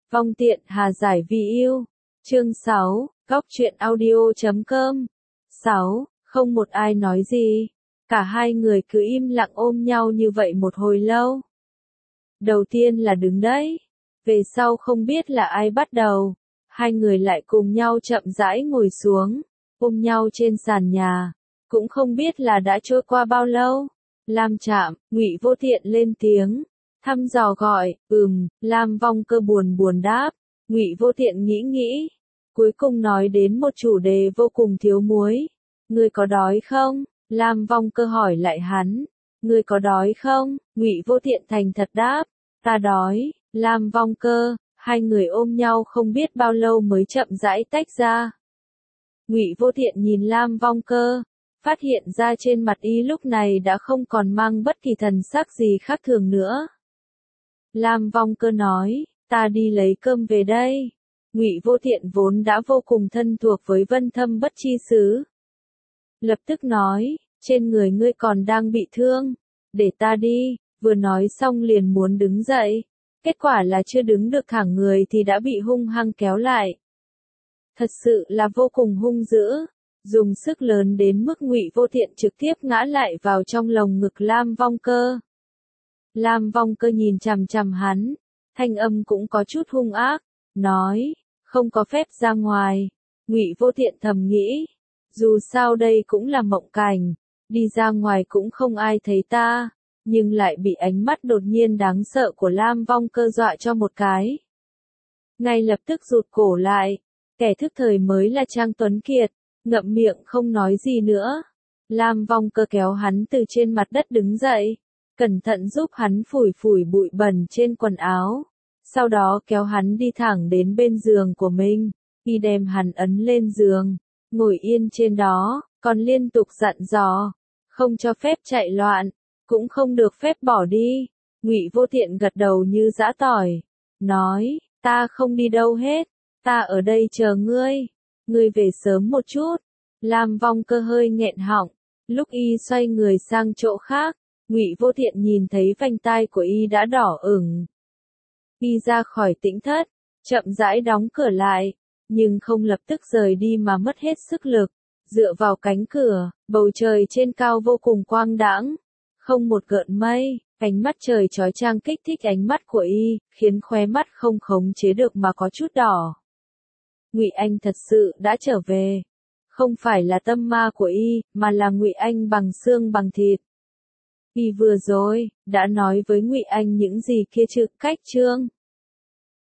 Vong tiện hà giải vì yêu. Chương 6, góc truyện audio.com. 6, không một ai nói gì. Cả hai người cứ im lặng ôm nhau như vậy một hồi lâu. Đầu tiên là đứng đấy. Về sau không biết là ai bắt đầu. Hai người lại cùng nhau chậm rãi ngồi xuống, ôm nhau trên sàn nhà. Cũng không biết là đã trôi qua bao lâu. Lam Trạm, Ngụy Vô Tiện lên tiếng, thăm dò gọi, Lam Vong Cơ buồn buồn đáp. Ngụy Vô Tiện nghĩ, cuối cùng nói đến một chủ đề vô cùng thiếu muối. Ngươi có đói không? Lam Vong Cơ hỏi lại hắn. Ngươi có đói không? Ngụy Vô Tiện thành thật đáp. Ta đói. Lam Vong Cơ, hai người ôm nhau không biết bao lâu mới chậm rãi tách ra. Ngụy Vô Tiện nhìn Lam Vong Cơ, phát hiện ra trên mặt y lúc này đã không còn mang bất kỳ thần sắc gì khác thường nữa. Lam Vong Cơ nói, ta đi lấy cơm về đây. Ngụy Vô Tiện vốn đã vô cùng thân thuộc với Vân Thâm Bất Chi Sứ. Lập tức nói, trên người ngươi còn đang bị thương, để ta đi, vừa nói xong liền muốn đứng dậy. Kết quả là chưa đứng được thẳng người thì đã bị hung hăng kéo lại. Thật sự là vô cùng hung dữ, dùng sức lớn đến mức Ngụy Vô Tiện trực tiếp ngã lại vào trong lồng ngực Lam Vong Cơ. Lam Vong Cơ nhìn chằm chằm hắn, thanh âm cũng có chút hung ác, nói, không có phép ra ngoài. Ngụy Vô Tiện thầm nghĩ, dù sao đây cũng là mộng cảnh, đi ra ngoài cũng không ai thấy ta, nhưng lại bị ánh mắt đột nhiên đáng sợ của Lam Vong Cơ dọa cho một cái. Ngay lập tức rụt cổ lại, kẻ thức thời mới là Trang Tuấn Kiệt, ngậm miệng không nói gì nữa. Lam Vong Cơ kéo hắn từ trên mặt đất đứng dậy, cẩn thận giúp hắn phủi phủi bụi bẩn trên quần áo, sau đó kéo hắn đi thẳng đến bên giường của mình, y đem hắn ấn lên giường, ngồi yên trên đó, còn liên tục dặn dò, không cho phép chạy loạn, cũng không được phép bỏ đi. Ngụy Vô Tiện gật đầu như giã tỏi, nói, ta không đi đâu hết, ta ở đây chờ ngươi, ngươi về sớm một chút. Lam Vong Cơ hơi nghẹn họng, lúc y xoay người sang chỗ khác, Ngụy Vô Tiện nhìn thấy vành tai của y đã đỏ ửng. Y ra khỏi tĩnh thất, chậm rãi đóng cửa lại, nhưng không lập tức rời đi mà mất hết sức lực, dựa vào cánh cửa, bầu trời trên cao vô cùng quang đãng, không một gợn mây, ánh mắt trời chói chang kích thích ánh mắt của y, khiến khóe mắt không khống chế được mà có chút đỏ. Ngụy Anh thật sự đã trở về, không phải là tâm ma của y, mà là Ngụy Anh bằng xương bằng thịt. Y vừa rồi đã nói với Ngụy Anh những gì kia chứ, cách chương